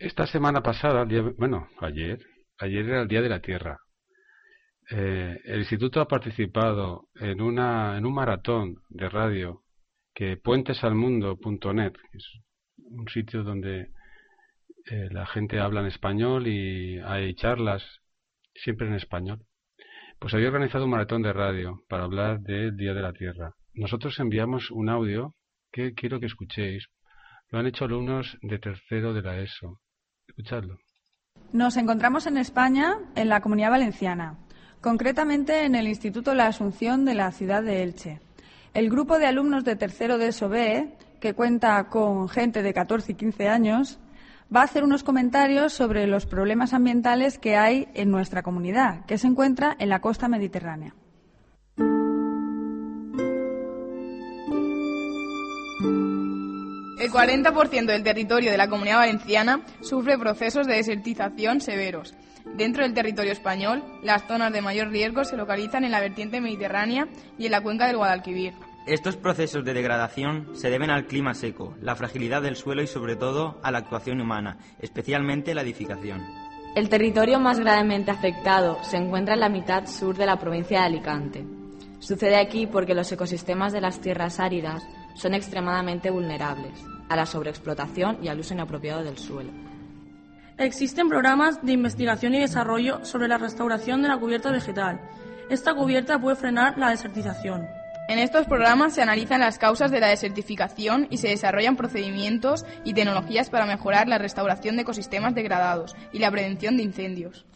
Esta semana pasada, ayer era el Día de la Tierra. El instituto ha participado en un maratón de radio que puentesalmundo.net, que es un sitio donde la gente habla en español y hay charlas siempre en español. Pues había organizado un maratón de radio para hablar del Día de la Tierra. Nosotros enviamos un audio que quiero que escuchéis. Lo han hecho alumnos de tercero de la ESO. Escuchadlo. Nos encontramos en España, en la Comunidad Valenciana, concretamente en el Instituto La Asunción de la ciudad de Elche. El grupo de alumnos de tercero de ESO B, que cuenta con gente de 14 y 15 años, va a hacer unos comentarios sobre los problemas ambientales que hay en nuestra comunidad, que se encuentra en la costa mediterránea. El 40% del territorio de la Comunidad Valenciana sufre procesos de desertización severos. Dentro del territorio español, las zonas de mayor riesgo se localizan en la vertiente mediterránea y en la cuenca del Guadalquivir. Estos procesos de degradación se deben al clima seco, la fragilidad del suelo y sobre todo a la actuación humana, especialmente la edificación. El territorio más gravemente afectado se encuentra en la mitad sur de la provincia de Alicante. Sucede aquí porque los ecosistemas de las tierras áridas son extremadamente vulnerables a la sobreexplotación y al uso inapropiado del suelo. Existen programas de investigación y desarrollo sobre la restauración de la cubierta vegetal. Esta cubierta puede frenar la desertización. En estos programas se analizan las causas de la desertificación y se desarrollan procedimientos y tecnologías para mejorar la restauración de ecosistemas degradados y la prevención de incendios.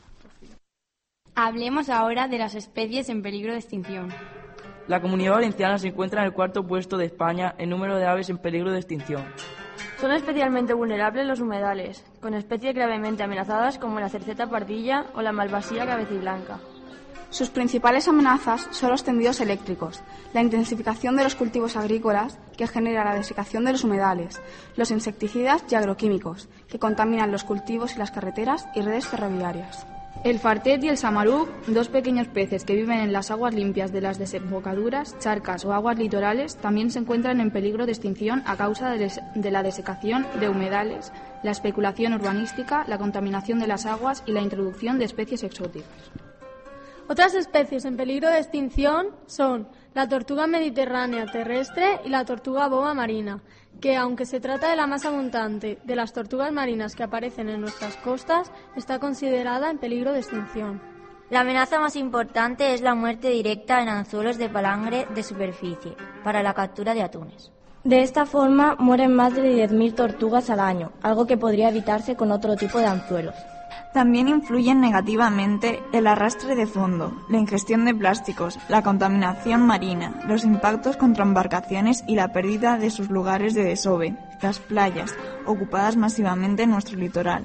Hablemos ahora de las especies en peligro de extinción. La Comunidad Valenciana se encuentra en el cuarto puesto de España en número de aves en peligro de extinción. Son especialmente vulnerables los humedales, con especies gravemente amenazadas como la cerceta pardilla o la malvasía cabeciblanca. Sus principales amenazas son los tendidos eléctricos, la intensificación de los cultivos agrícolas que genera la desecación de los humedales, los insecticidas y agroquímicos que contaminan los cultivos y las carreteras y redes ferroviarias. El fartet y el samaruc, dos pequeños peces que viven en las aguas limpias de las desembocaduras, charcas o aguas litorales, también se encuentran en peligro de extinción a causa de la desecación de humedales, la especulación urbanística, la contaminación de las aguas y la introducción de especies exóticas. Otras especies en peligro de extinción son la tortuga mediterránea terrestre y la tortuga boba marina, que aunque se trata de la más abundante de las tortugas marinas que aparecen en nuestras costas, está considerada en peligro de extinción. La amenaza más importante es la muerte directa en anzuelos de palangre de superficie para la captura de atunes. De esta forma mueren más de 10.000 tortugas al año, algo que podría evitarse con otro tipo de anzuelos. También influyen negativamente el arrastre de fondo, la ingestión de plásticos, la contaminación marina, los impactos contra embarcaciones y la pérdida de sus lugares de desove, las playas, ocupadas masivamente en nuestro litoral.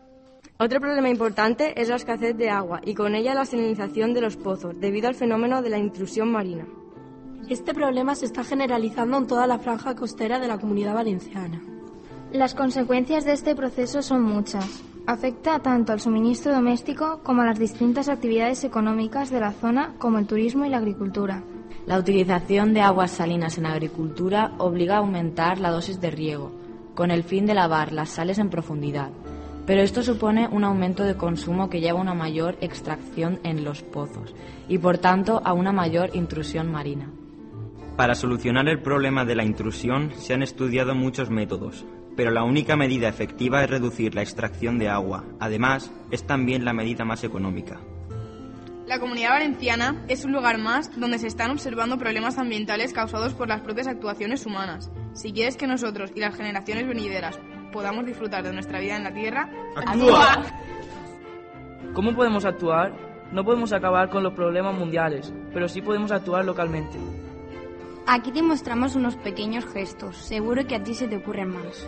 Otro problema importante es la escasez de agua y con ella la salinización de los pozos, debido al fenómeno de la intrusión marina. Este problema se está generalizando en toda la franja costera de la Comunidad Valenciana. Las consecuencias de este proceso son muchas. Afecta tanto al suministro doméstico como a las distintas actividades económicas de la zona, como el turismo y la agricultura. La utilización de aguas salinas en agricultura obliga a aumentar la dosis de riego, con el fin de lavar las sales en profundidad. Pero esto supone un aumento de consumo que lleva a una mayor extracción en los pozos y, por tanto, a una mayor intrusión marina. Para solucionar el problema de la intrusión se han estudiado muchos métodos, pero la única medida efectiva es reducir la extracción de agua. Además, es también la medida más económica. La Comunidad Valenciana es un lugar más donde se están observando problemas ambientales causados por las propias actuaciones humanas. Si quieres que nosotros y las generaciones venideras podamos disfrutar de nuestra vida en la Tierra, ¡actúa! ¿Cómo podemos actuar? No podemos acabar con los problemas mundiales, pero sí podemos actuar localmente. Aquí te mostramos unos pequeños gestos, seguro que a ti se te ocurren más.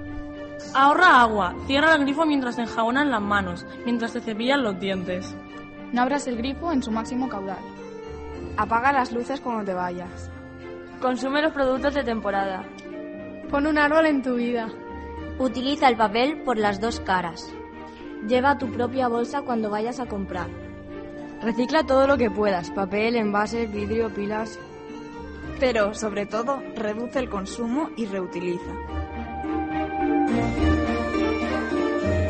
Ahorra agua, cierra el grifo mientras te enjabonan las manos, mientras te cepillan los dientes. No abras el grifo en su máximo caudal. Apaga las luces cuando te vayas. Consume los productos de temporada. Pon un árbol en tu vida. Utiliza el papel por las dos caras. Lleva tu propia bolsa cuando vayas a comprar. Recicla todo lo que puedas, papel, envases, vidrio, pilas. Pero, sobre todo, reduce el consumo y reutiliza.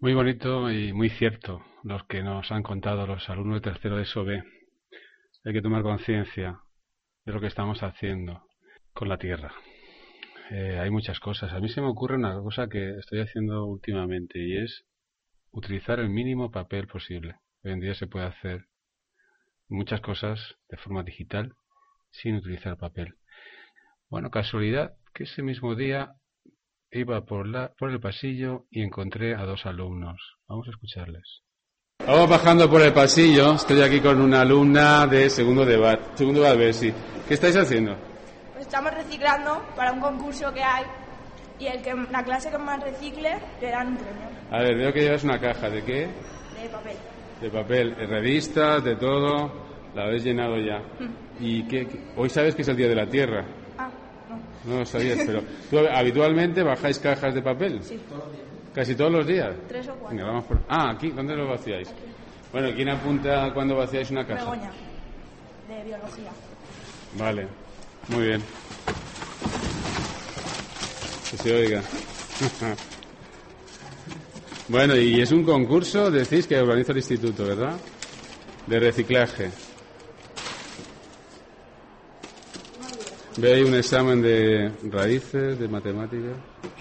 Muy bonito y muy cierto los que nos han contado los alumnos de tercero de ESO B. Hay que tomar conciencia de lo que estamos haciendo con la tierra. Hay muchas cosas. A mí se me ocurre una cosa que estoy haciendo últimamente y es utilizar el mínimo papel posible. Hoy en día se puede hacer muchas cosas de forma digital sin utilizar papel. Bueno, casualidad que ese mismo día iba por el pasillo y encontré a 2 alumnos. Vamos a escucharles. Vamos bajando por el pasillo. Estoy aquí con una alumna de segundo de BAT, sí. ¿Qué estáis haciendo? Pues estamos reciclando para un concurso que hay y la clase que más recicle le dan un premio. A ver, veo que llevas una caja. ¿De qué? De papel. De papel, revistas, de todo. La habéis llenado ya. ¿Y hoy sabes que es el Día de la Tierra? No lo sabías, pero ¿tú habitualmente bajáis cajas de papel? Sí, todos los días. ¿Casi todos los días? 3 o 4. Venga, vamos aquí, ¿dónde lo vaciáis? Aquí. Bueno, ¿quién apunta cuando vaciáis una caja? Begoña, de biología. Vale, muy bien. Que se oiga. Bueno, y es un concurso, decís, que organiza el instituto, ¿verdad? De reciclaje. Ve ahí un examen de raíces, de matemáticas.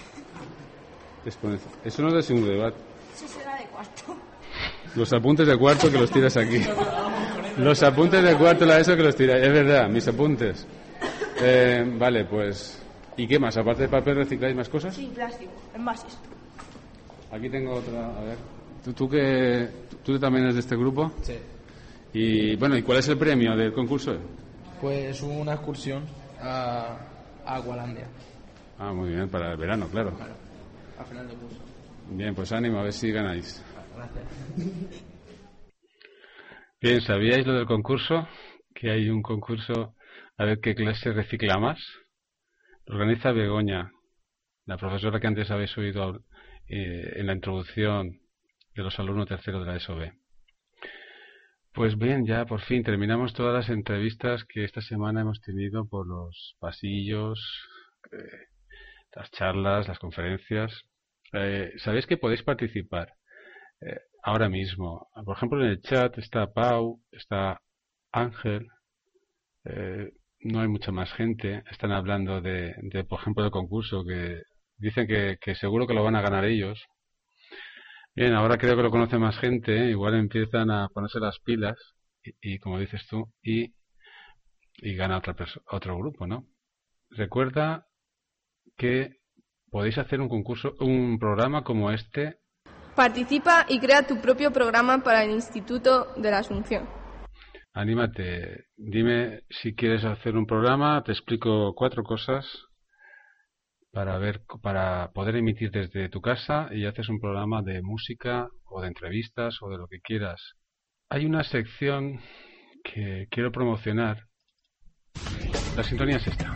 Eso no es de segundo de BAT. Eso será de cuarto. Los apuntes de cuarto que los tiras aquí. Los apuntes de cuarto, eso que los tiras. Es verdad, mis apuntes. Vale, pues... ¿Y qué más? Aparte de papel, ¿recicláis más cosas? Sí, plástico, envases. Aquí tengo otra, a ver. ¿Tú también eres de este grupo? Sí. Y bueno, ¿y cuál es el premio del concurso? Pues una excursión a Agualandia. Ah, muy bien, para el verano, claro. A final de curso. Bien, pues ánimo, a ver si ganáis. Gracias. Bien, ¿sabíais lo del concurso? Que hay un concurso a ver qué clase recicla más. Lo organiza Begoña, la profesora que antes habéis oído en la introducción de los alumnos terceros de la ESO B. Pues bien, ya por fin terminamos todas las entrevistas que esta semana hemos tenido por los pasillos, las charlas, las conferencias. Sabéis que podéis participar ahora mismo. Por ejemplo, en el chat está Pau, está Ángel, no hay mucha más gente. Están hablando por ejemplo, del concurso, que dicen que seguro que lo van a ganar ellos. Bien, ahora creo que lo conoce más gente, igual empiezan a ponerse las pilas y como dices tú, y gana otro grupo, ¿no? Recuerda que podéis hacer un programa como este. Participa y crea tu propio programa para el Instituto de la Asunción. Anímate, dime si quieres hacer un programa, te explico 4 cosas para poder emitir desde tu casa y haces un programa de música o de entrevistas o de lo que quieras. Hay una sección que quiero promocionar. La sintonía es esta.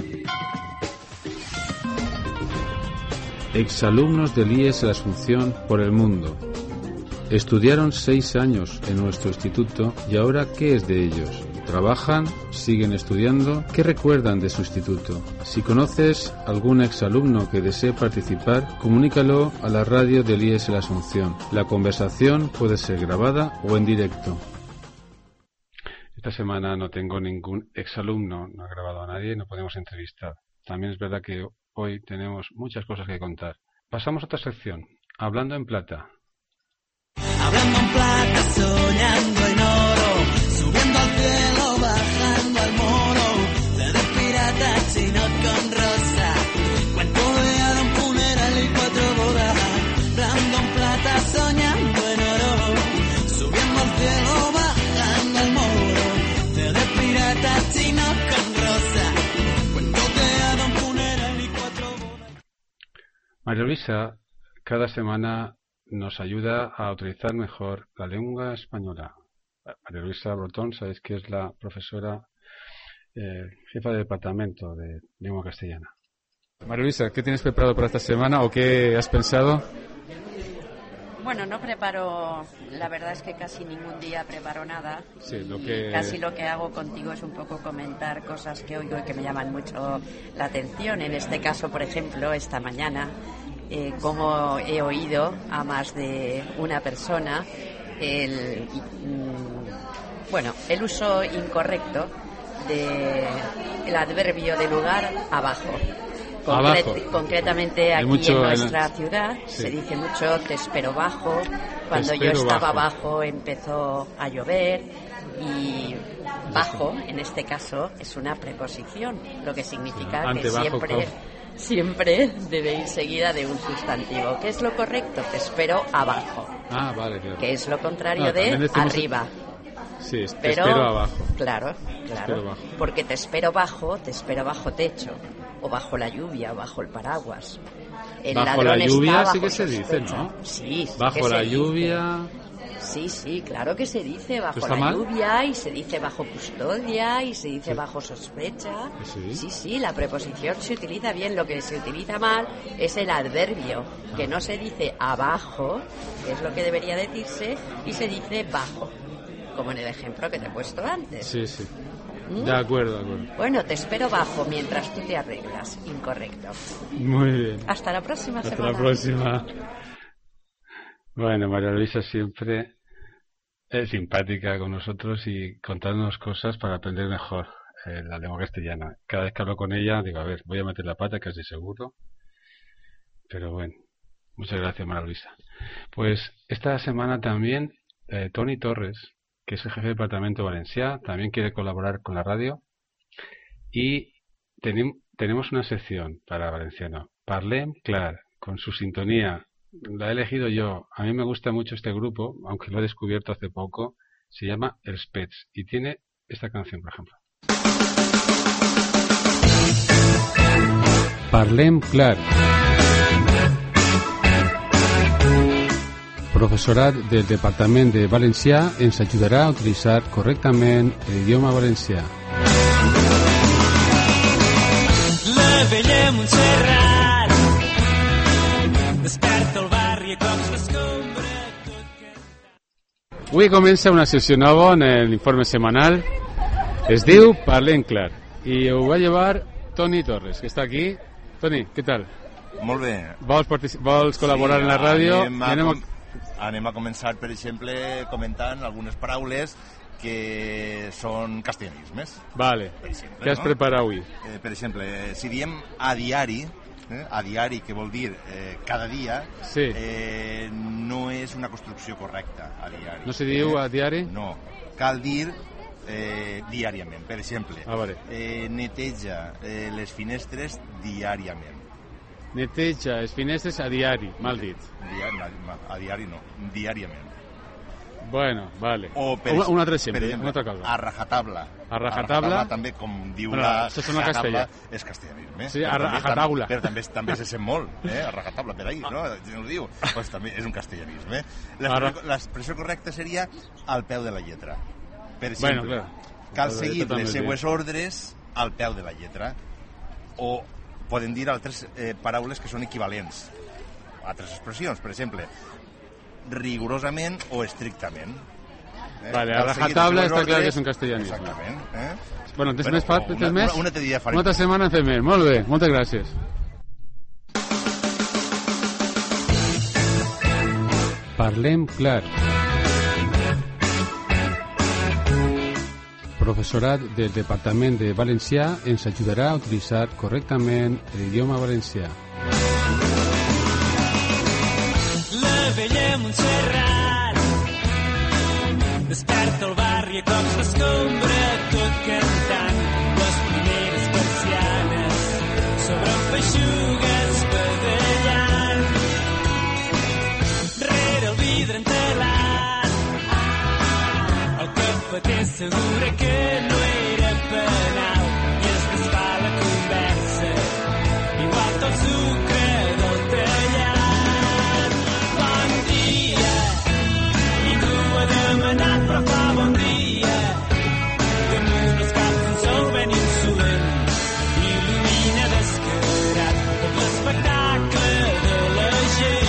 Exalumnos del IES La Asunción por el mundo. Estudiaron 6 años en nuestro instituto y ahora ¿qué es de ellos? ¿Trabajan? ¿Siguen estudiando? ¿Qué recuerdan de su instituto? Si conoces algún exalumno que desee participar, comunícalo a la radio del IES La Asunción. La conversación puede ser grabada o en directo. Esta semana no tengo ningún exalumno, no ha grabado a nadie y no podemos entrevistar. También es verdad que hoy tenemos muchas cosas que contar. Pasamos a otra sección, Hablando en Plata. Hablando en plata, soñando en oro, subiendo al cielo, bajando al moro, de pirata, chino con rosa, cuento de hada, un funeral y 4 bodas. Hablando en plata, soñando en oro, subiendo al cielo, bajando al moro, de pirata, chino con rosa, cuento de hada, un funeral y 4 bodas. María Luisa, cada semana nos ayuda a utilizar mejor la lengua española. María Luisa Brotón, sabéis que es la profesora jefa de departamento de lengua castellana. María Luisa, ¿qué tienes preparado para esta semana o qué has pensado? Bueno, no preparo, la verdad es que casi ningún día preparo nada. Sí, Casi lo que hago contigo es un poco comentar cosas que oigo y que me llaman mucho la atención. En este caso, por ejemplo, esta mañana como he oído a más de una persona el uso incorrecto del adverbio de lugar abajo. Concretamente aquí en nuestra ciudad se dice mucho te espero bajo. Cuando yo estaba bajo empezó a llover, y bajo en este caso es una preposición, lo que significa que siempre debe ir seguida de un sustantivo. ¿Qué es lo correcto? Te espero abajo. Vale, claro. Que es lo contrario de arriba. Sí, te espero abajo. Claro. Porque te espero bajo techo, o bajo la lluvia, o bajo el paraguas. Bajo la lluvia sí que se dice, ¿no? Sí, bajo la lluvia. Sí, claro que se dice bajo la lluvia, y se dice bajo custodia, y se dice bajo sospecha. Sí, la preposición se utiliza bien. Lo que se utiliza mal es el adverbio, que no se dice abajo, que es lo que debería decirse, y se dice bajo, como en el ejemplo que te he puesto antes. Sí. De acuerdo. Bueno, te espero bajo mientras tú te arreglas. Incorrecto. Muy bien. Hasta la próxima semana. Hasta la próxima. Bueno, María Luisa siempre es simpática con nosotros y contándonos cosas para aprender mejor la lengua castellana. Cada vez que hablo con ella digo, a ver, voy a meter la pata, casi seguro. Pero bueno, muchas gracias, María Luisa. Pues esta semana también Toni Torres, que es el jefe del departamento valencià, también quiere colaborar con la radio, y tenemos una sección para valenciano, Parlem Clar, con su sintonía. La he elegido yo. A mí me gusta mucho este grupo, aunque lo he descubierto hace poco. Se llama Els Pets y tiene esta canción, por ejemplo. Parlem Clar. Professorat del Departament de Valencià ens ajudarà a utilitzar correctament l'idioma valencià. La vella Montserrat desperta el barri a cops d'escombra. Avui comença una sessió nova en l'informe setmanal. Es diu Parlem Clar i ho va llevar Toni Torres, que està aquí. Toni, què tal? Molt bé. Vols col·laborar en la ràdio? Anem a començar, per exemple, comentant algunes paraules que són castellanismes. Vale. Exemple, què has preparat avui? Per exemple, si diem a diari, que vol dir cada dia, no és una construcció correcta, a diari. No se diu a diari? No, cal dir diàriament. Per exemple, neteja les finestres diàriament. Neteja les finestres a diari, mal dit. A diari no, diàriament. Bueno, vale. Un altre exemple, una altra cosa. A rajatabla. A rajatabla també, com diu la rajatabla, és castellanisme. Sí, a rajatabla. Però també se sent molt, a rajatabla per ahí, no? No ho diu. Doncs també és un castellanisme. L'expressió correcta seria al peu de la lletra. Per exemple, cal seguir les seues ordres al peu de la lletra. O poden dir altres paraules que són equivalents, altres expressions, per exemple, rigorosament o estrictament. Vale, a rajatabla està clar que és un castellanisme. Exactament. Bueno, tens més? Una altra dia farem. Una altra setmana en fem més. Molt bé, moltes gràcies. Parlem clar. Professorat del Departament de Valencià ens ajudarà a utilitzar correctament l'idioma valencià. La vella Montserrat desperta el barri a cops d'escombra, tot cantant les primeres persianes sobre feixugues badallant. Rere el vidre entelat el cafeter assegura que no era penal i es desfà la conversa igual tot sucre del tallat. Bon dia, ningú ha demanat però fa bon dia. Damunt els caps un sol ben insolent il·lumina descarat tot l'espectacle de la gent.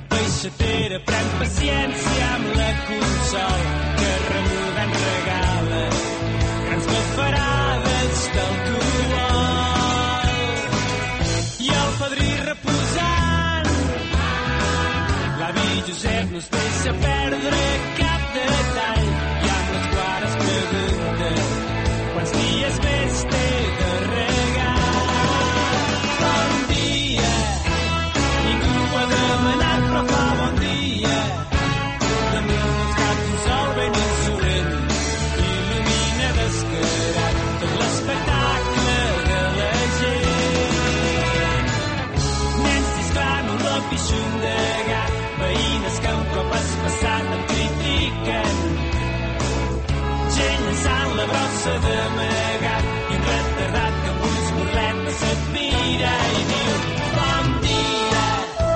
La peixatera pren paciència amb la consol que remuda en regala grans bafarades d'alcohol. I el padrí reposant, l'avi Josep no es deixa perdre cap detall i amb les clares pregunta quants dies més té de regar. Bon dia, ningú ho ha demanat però fa bon dia. Damunt dels caps un sol ben insolent il·lumina descarat tot l'espectacle de la gent. Nens xisclant un lapixum de gat, veïnes que un cop has passat em critiquen, gent llançant la brossa d'amagat i un retardat que amb ulls burletes se't mira i diu bon dia.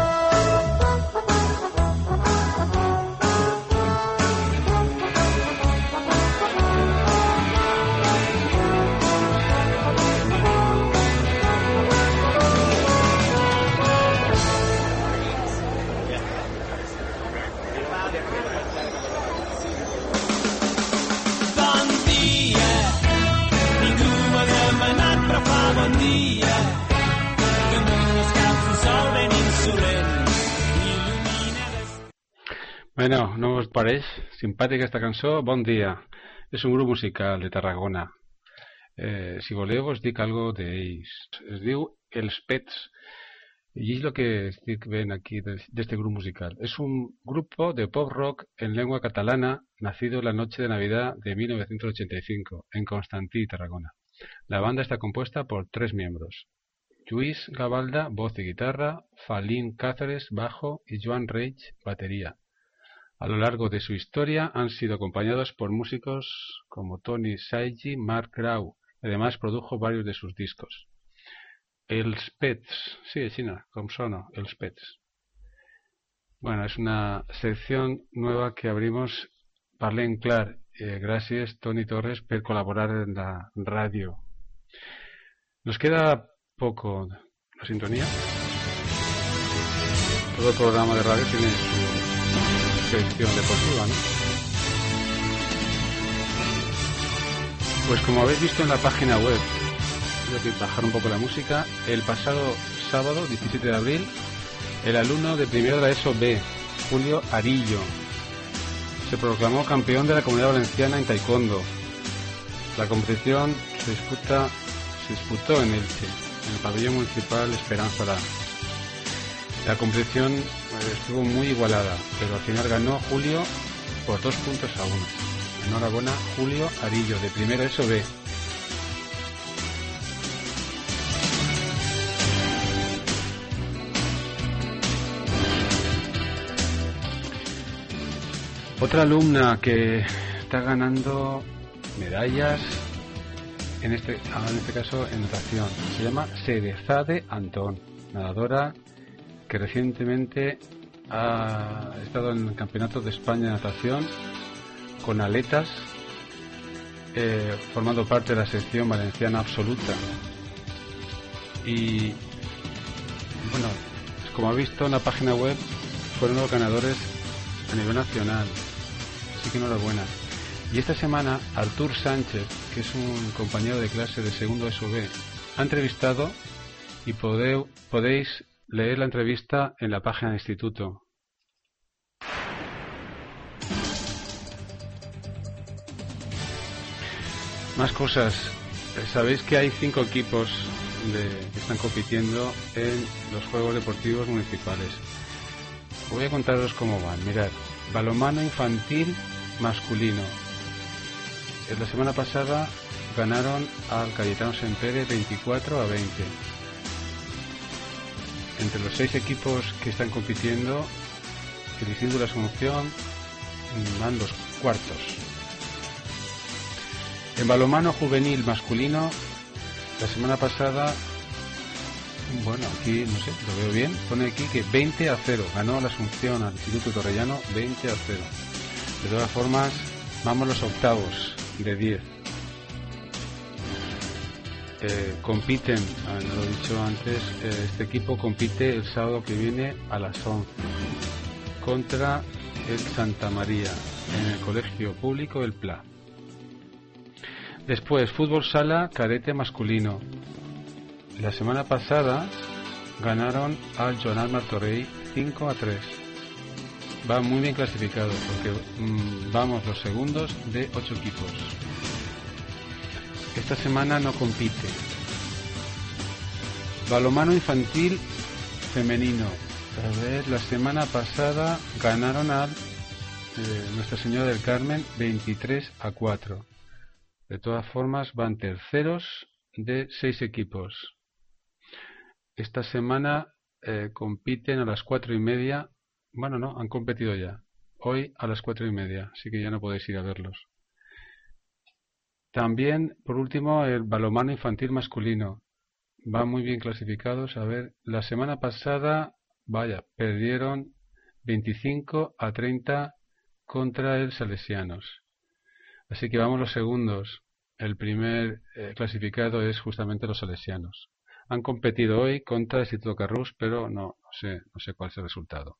Bon dia, ningú m'ha demanat però fa bon dia. Damunt els caps un sol ben insolent il·lumina Bueno, no us pareix? Simpàtica esta cançó, Bon dia. És un grup musical de Tarragona. Si voleu us dic algo d'ells. Es diu Els Pets. Y es lo que estic ven aquí de este grupo musical. Es un grupo de pop rock en lengua catalana, nacido la noche de Navidad de 1985, en Constantí, Tarragona. La banda está compuesta por 3 miembros. Lluís Gavalda, voz y guitarra, Falín Cáceres, bajo y Joan Reig, batería. A lo largo de su historia han sido acompañados por músicos como Toni Saigi, Marc Grau, y además produjo varios de sus discos. Els Pets, sí, China, com sona, Els Pets. Bueno, es una sección nueva que abrimos. Parlem clar. Gracias, Toni Torres, por colaborar en la radio. Nos queda poco la sintonía. Todo programa de radio tiene su sección deportiva, ¿no? Pues como habéis visto en la página web, voy a bajar un poco la música. El pasado sábado, 17 de abril, el alumno de primero de la ESO B, Julio Arillo, se proclamó campeón de la Comunidad Valenciana en taekwondo. La competición se disputó en Elche, en el pabellón municipal Esperanza La. La competición estuvo muy igualada, pero al final ganó Julio por 2 puntos a 1. Enhorabuena, Julio Arillo, de primero ESO B. Otra alumna que está ganando medallas, en este caso en natación, se llama Serezade Antón, nadadora que recientemente ha estado en el Campeonato de España de Natación con aletas, formando parte de la sección valenciana absoluta. Y bueno, como ha visto en la página web, fueron los ganadores a nivel nacional. Así que enhorabuena. Y esta semana Artur Sánchez, que es un compañero de clase de segundo ESO B, ha entrevistado y podéis leer la entrevista en la página del instituto. Más cosas. Sabéis que hay 5 equipos que están compitiendo en los Juegos Deportivos Municipales. Voy a contaros cómo van. Mirad, balonmano infantil masculino. La semana pasada ganaron al Cayetano Sempere 24 a 20. Entre los 6 equipos que están compitiendo, el Instituto de la Asunción van los cuartos. En balonmano juvenil masculino, la semana pasada, bueno, aquí no sé, lo veo bien, pone aquí que 20 a 0, ganó la Asunción al Instituto Torrellano 20 a 0. De todas formas, vamos a los octavos de 10. Compiten, no lo he dicho antes, este equipo compite el sábado que viene a las 11. contra el Santa María en el colegio público El Pla. Después, fútbol sala cadete masculino. La semana pasada ganaron al Joanal Martorell 5-3. Va muy bien clasificado porque vamos los segundos de 8 equipos. Esta semana no compite. Balonmano infantil femenino. A ver, la semana pasada ganaron al Nuestra Señora del Carmen 23-4. De todas formas van terceros de 6 equipos. Esta semana compiten a las 4:30. Bueno, no, han competido ya. Hoy a las 4:30, así que ya no podéis ir a verlos. También, por último, el balonmano infantil masculino. Van muy bien clasificados. A ver, la semana pasada, perdieron 25-30 contra el Salesianos. Así que vamos los segundos. El primer clasificado es justamente los Salesianos. Han competido hoy contra el Instituto Carrús, pero no sé cuál es el resultado.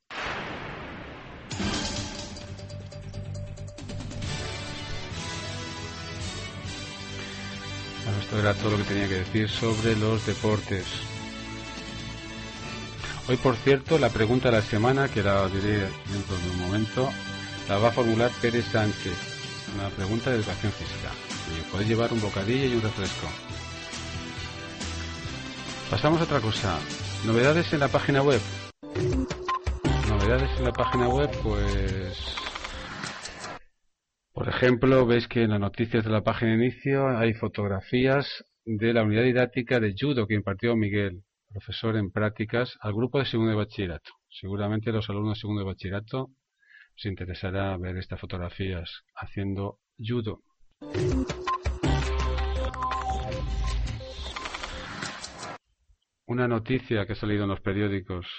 Bueno, esto era todo lo que tenía que decir sobre los deportes. Hoy, por cierto, la pregunta de la semana, que la diré dentro de un momento, la va a formular Pérez Sánchez. Una pregunta de educación física. Y podéis llevar un bocadillo y un refresco. Pasamos a otra cosa. Novedades en la página web. Novedades en la página web, pues... Por ejemplo, veis que en las noticias de la página de inicio hay fotografías de la unidad didáctica de judo que impartió Miguel, profesor en prácticas, al grupo de segundo de bachillerato. Seguramente los alumnos de segundo de bachillerato os interesará ver estas fotografías haciendo judo. Una noticia que ha salido en los periódicos,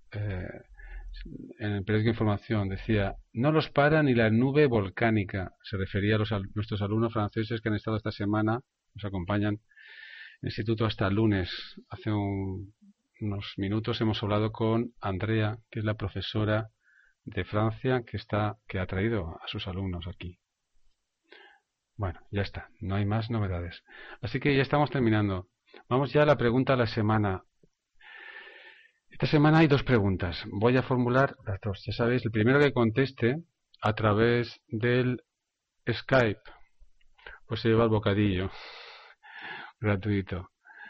en el periódico Información, decía: no los para ni la nube volcánica. Se refería a nuestros alumnos franceses que han estado esta semana, nos acompañan en el instituto hasta el lunes. Hace unos minutos hemos hablado con Andrea, que es la profesora de Francia que ha traído a sus alumnos aquí. Bueno, ya está, no hay más novedades. Así que ya estamos terminando. Vamos ya a la pregunta de la semana. Esta semana hay 2 preguntas. Voy a formular las 2. Ya sabéis, el primero que conteste a través del Skype, pues se lleva el bocadillo gratuito.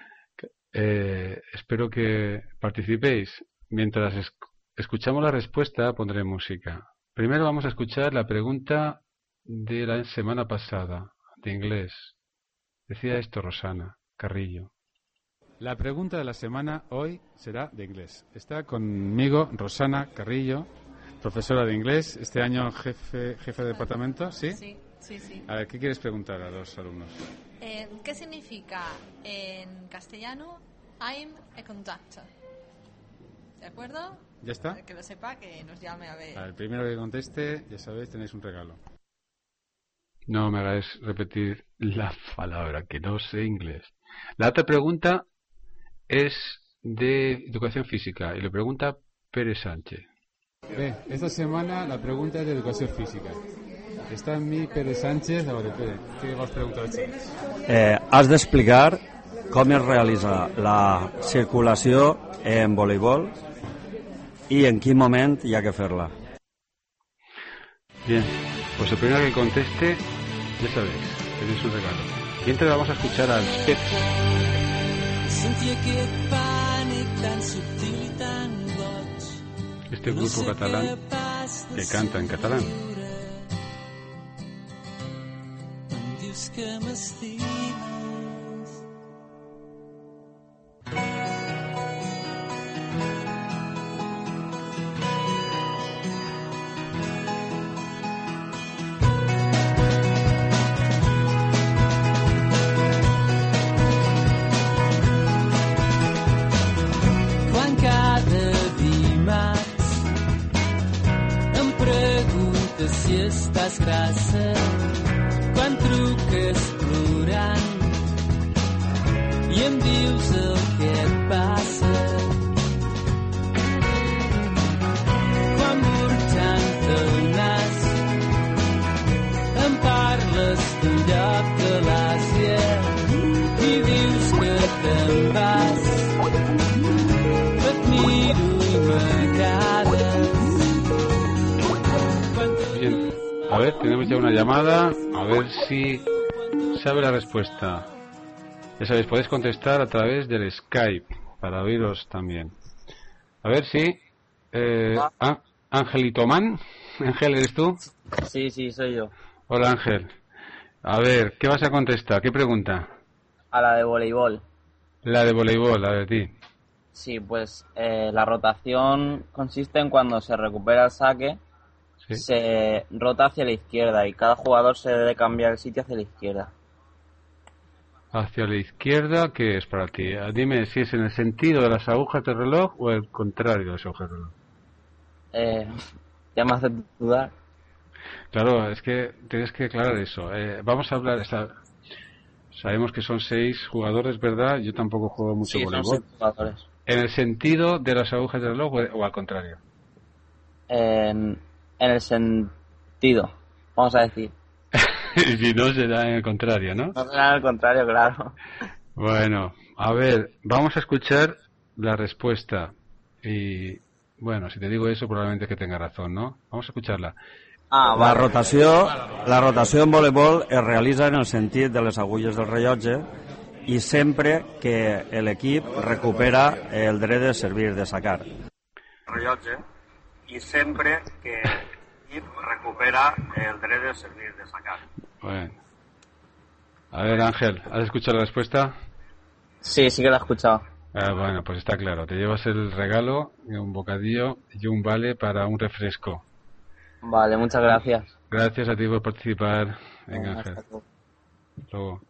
Espero que participéis. Mientras escuchamos la respuesta, pondré música. Primero vamos a escuchar la pregunta de la semana pasada, de inglés. Decía esto Rosana Carrillo. La pregunta de la semana hoy será de inglés. Está conmigo Rosana Carrillo, profesora de inglés, este año jefe de departamento, ¿sí? Sí. A ver, ¿qué quieres preguntar a los alumnos? ¿Qué significa en castellano I'm a conductor? ¿De acuerdo? ¿Ya está? Que lo sepa, que nos llame a ver. El primero que conteste, ya sabéis, tenéis un regalo. No me hagáis repetir la palabra, que no sé inglés. La otra pregunta es de educación física y le pregunta Pérez Sánchez. Esta semana la pregunta es de educación física. Está en mi Pérez Sánchez. A veure, Pere, què vols preguntar als xics? Has d'explicar com es realitza la circulació en voleibol y en quin moment hi ha que fer-la. Bien, pues el primero que conteste, ya sabéis, tenéis un regalo. Y entonces vamos a escuchar al Pep. Este grupo catalán que canta en catalán. Si estàs grassa quan truques plorant i em dius el que et passa quan Bien, a ver, tenemos ya una llamada, a ver si sabe la respuesta. Ya sabéis, podéis contestar a través del Skype para oíros también. A ver si Angelito Man. Ángel, ¿eres tú? Sí, soy yo. Hola, Ángel. A ver, ¿qué vas a contestar? ¿Qué pregunta? A la de voleibol. La de voleibol, la de ti. Sí, pues la rotación consiste en cuando se recupera el saque, ¿sí? Se rota hacia la izquierda y cada jugador se debe cambiar el sitio hacia la izquierda. ¿Hacia la izquierda qué es para ti? Dime si es en el sentido de las agujas del reloj o el contrario de las agujas del reloj. Ya me hace dudar. Claro, es que tienes que aclarar eso. Vamos a hablar... Sabemos que son 6 jugadores, ¿verdad? Yo tampoco juego mucho voleibol. Son 6 jugadores. ¿En el sentido de las agujas del reloj o al contrario? En el sentido, vamos a decir. Si no, será en el contrario, ¿no? No será en el contrario, claro. Bueno, a ver, vamos a escuchar la respuesta. Y, bueno, si te digo eso, probablemente que tenga razón, ¿no? Vamos a escucharla. La rotació en voleibol es realitza en el sentit de les agulles del rellotge i sempre que l'equip recupera el dret de servir, de sacar. Rellotge i sempre que l'equip recupera el dret de servir, de sacar. Bueno. A ver, Ángel, ¿has escuchado la respuesta? Sí que la he escuchado. Bueno, pues está claro. Te llevas el regalo, un bocadillo y un vale para un refresco. Vale, muchas gracias. Gracias a ti por participar. Venga, Ángel. Luego.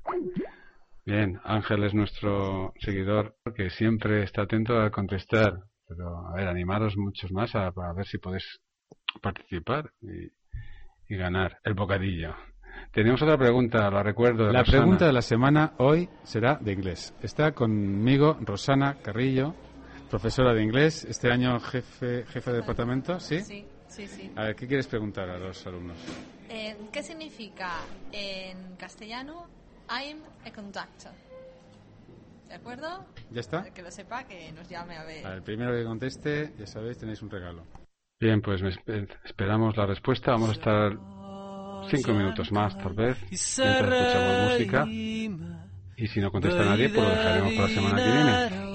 Bien, Ángel es nuestro seguidor que siempre está atento a contestar. Pero, a ver, animaros muchos más a ver si podéis participar y ganar el bocadillo. Tenemos otra pregunta, la recuerdo. La pregunta de la semana hoy será de inglés. Está conmigo Rosana Carrillo, profesora de inglés, este año jefe de departamento, ¿sí? Sí. A ver, ¿qué quieres preguntar a los alumnos? ¿Qué significa en castellano I'm a conductor? ¿De acuerdo? ¿Ya está? Que lo sepa, que nos llame a ver. El primero que conteste, ya sabéis, tenéis un regalo. Bien, pues esperamos la respuesta. Vamos a estar 5 minutos más, tal vez, mientras escuchamos música. Y si no contesta nadie, pues lo dejaremos para la semana que viene.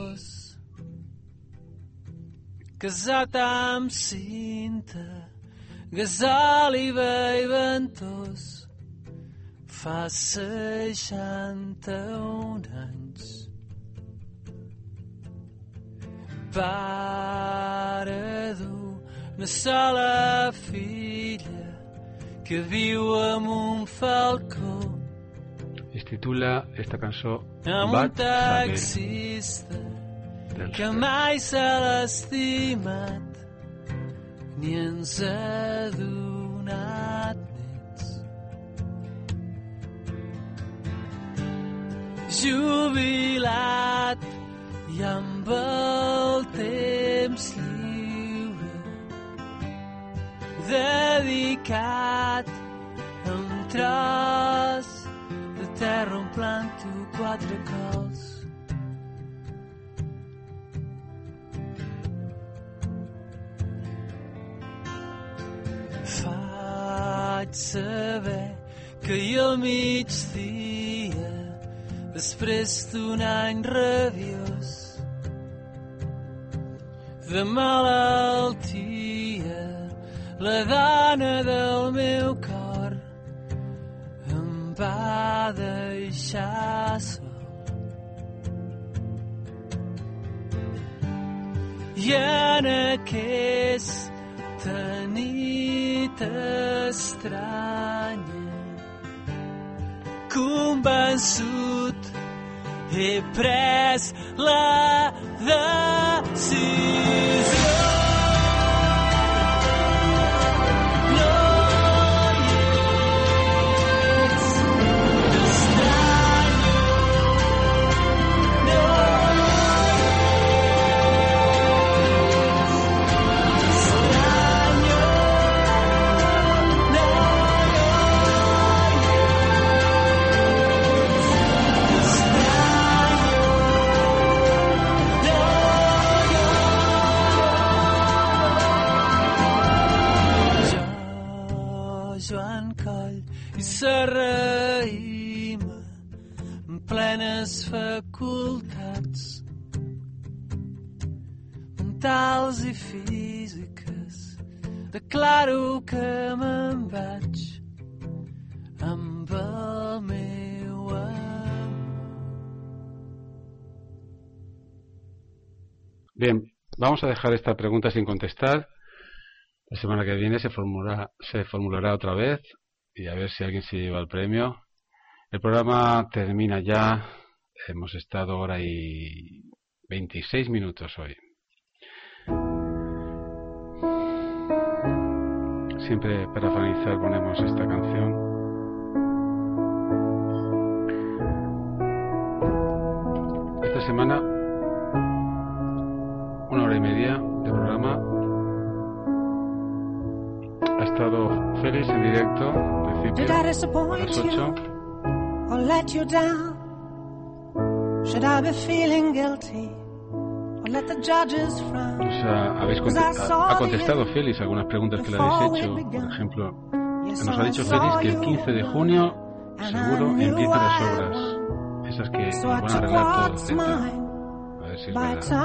Casat amb cinta, gasòliba i ventós, fa 61 anys. Pare d'una sola filla que viu amb un falcó. Es titula esta canción Amb un taxista que mai se l'ha estimat ni ens ha donat nets. Jubilat i amb el temps lliure dedicat a un tros de terra on planto 4 cols. Faig saber que ahir al migdia, després d'un any rabiós de malaltia, la dona del meu cor em va deixar sol. I en aquesta nit estranya, convençut, he pres la decisió. facultats mentals i físiques. Declaro que me'n vaig amb el meu amor. Bien, vamos a dejar esta pregunta sin contestar. La semana que viene se formulará otra vez y a ver si alguien se lleva el premio. El programa termina ya. Hemos estado hora y 26 minutos hoy. Siempre para finalizar ponemos esta canción. Esta semana, 1 hora y media de programa. Ha estado Félix en directo, al principio, a las 8. Or let you down? Should I be feeling guilty? Or let the judges frown? Ha contestado Félix algunas preguntas que le habéis hecho. Por ejemplo, nos ha dicho Félix que el 15 de junio seguro empiezan las obras. Esas que nos van a arreglar todo el centro. A ver si es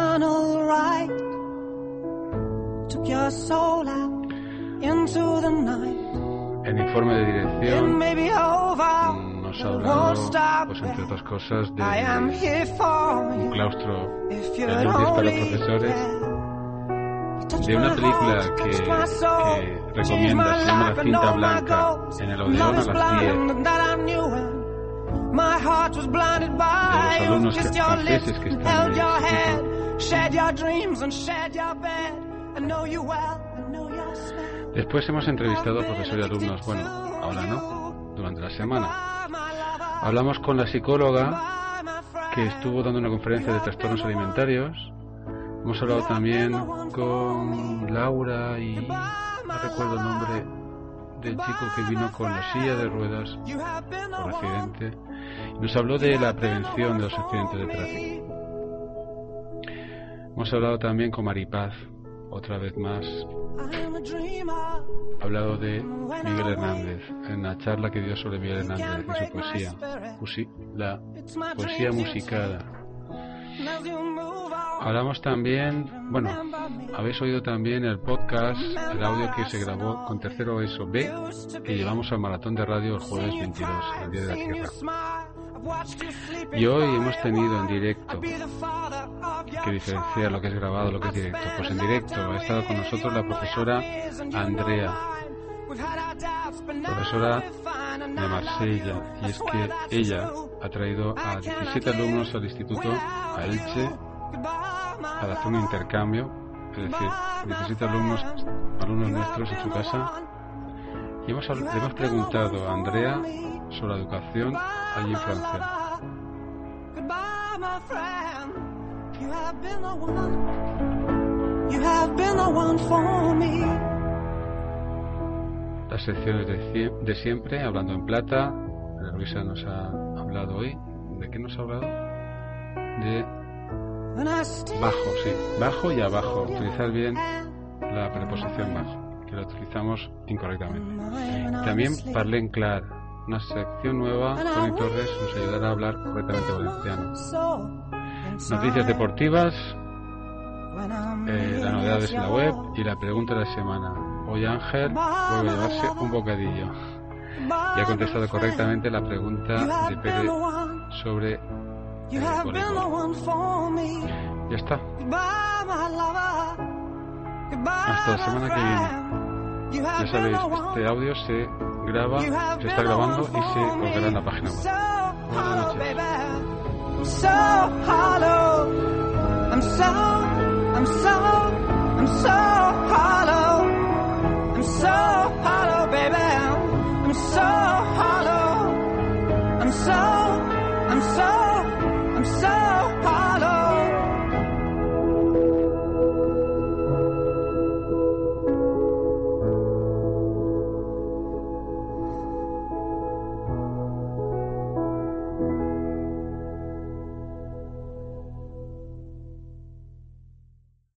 verdad. El informe de dirección nos ha hablado, pues entre otras cosas, de un claustro de para los profesores, de una película que recomienda, se llama La cinta blanca, en el Odeón a las 10, de los alumnos franceses que están en el instituto. Después hemos entrevistado a profesores y alumnos, bueno, ahora no, durante la semana. Hablamos con la psicóloga que estuvo dando una conferencia de trastornos alimentarios. Hemos hablado también con Laura y no recuerdo el nombre del chico que vino con la silla de ruedas por accidente. Nos habló de la prevención de los accidentes de tráfico. Hemos hablado también con Maripaz, otra vez más. Ha hablado de Miguel Hernández en la charla que dio sobre Miguel Hernández y su poesía, la poesía musicada. Hablamos también, bueno, habéis oído también el podcast, el audio que se grabó con tercero ESO B, que llevamos al maratón de radio el jueves 22, el Día de la Tierra. Y hoy hemos tenido en directo, que diferencia lo que es grabado, lo que es directo. Pues en directo ha estado con nosotros la profesora Andrea, profesora de Marsella, y es que ella ha traído a 17 alumnos al instituto, a Elche, para hacer un intercambio, es decir, 17 alumnos nuestros en su casa, y le hemos preguntado a Andrea sobre la educación allí en Francia. Las secciones de siempre, hablando en plata. Luisa nos ha hablado hoy. ¿De qué nos ha hablado? De bajo, sí, bajo y abajo. Utilizar bien la preposición bajo, que la utilizamos incorrectamente. También parler en clar, una sección nueva. Tony Torres nos ayudará a hablar correctamente valenciano. Noticias deportivas, las novedades en la web y la pregunta de la semana. Hoy Ángel vuelve a llevarse un bocadillo y ha contestado correctamente la pregunta de Pere sobre voleibol. Ya está. Hasta la semana que viene. Ya sabéis, este audio se está grabando y se colgará en la página web. Buenas noches. I'm so hollow, baby. I'm so hollow. I'm so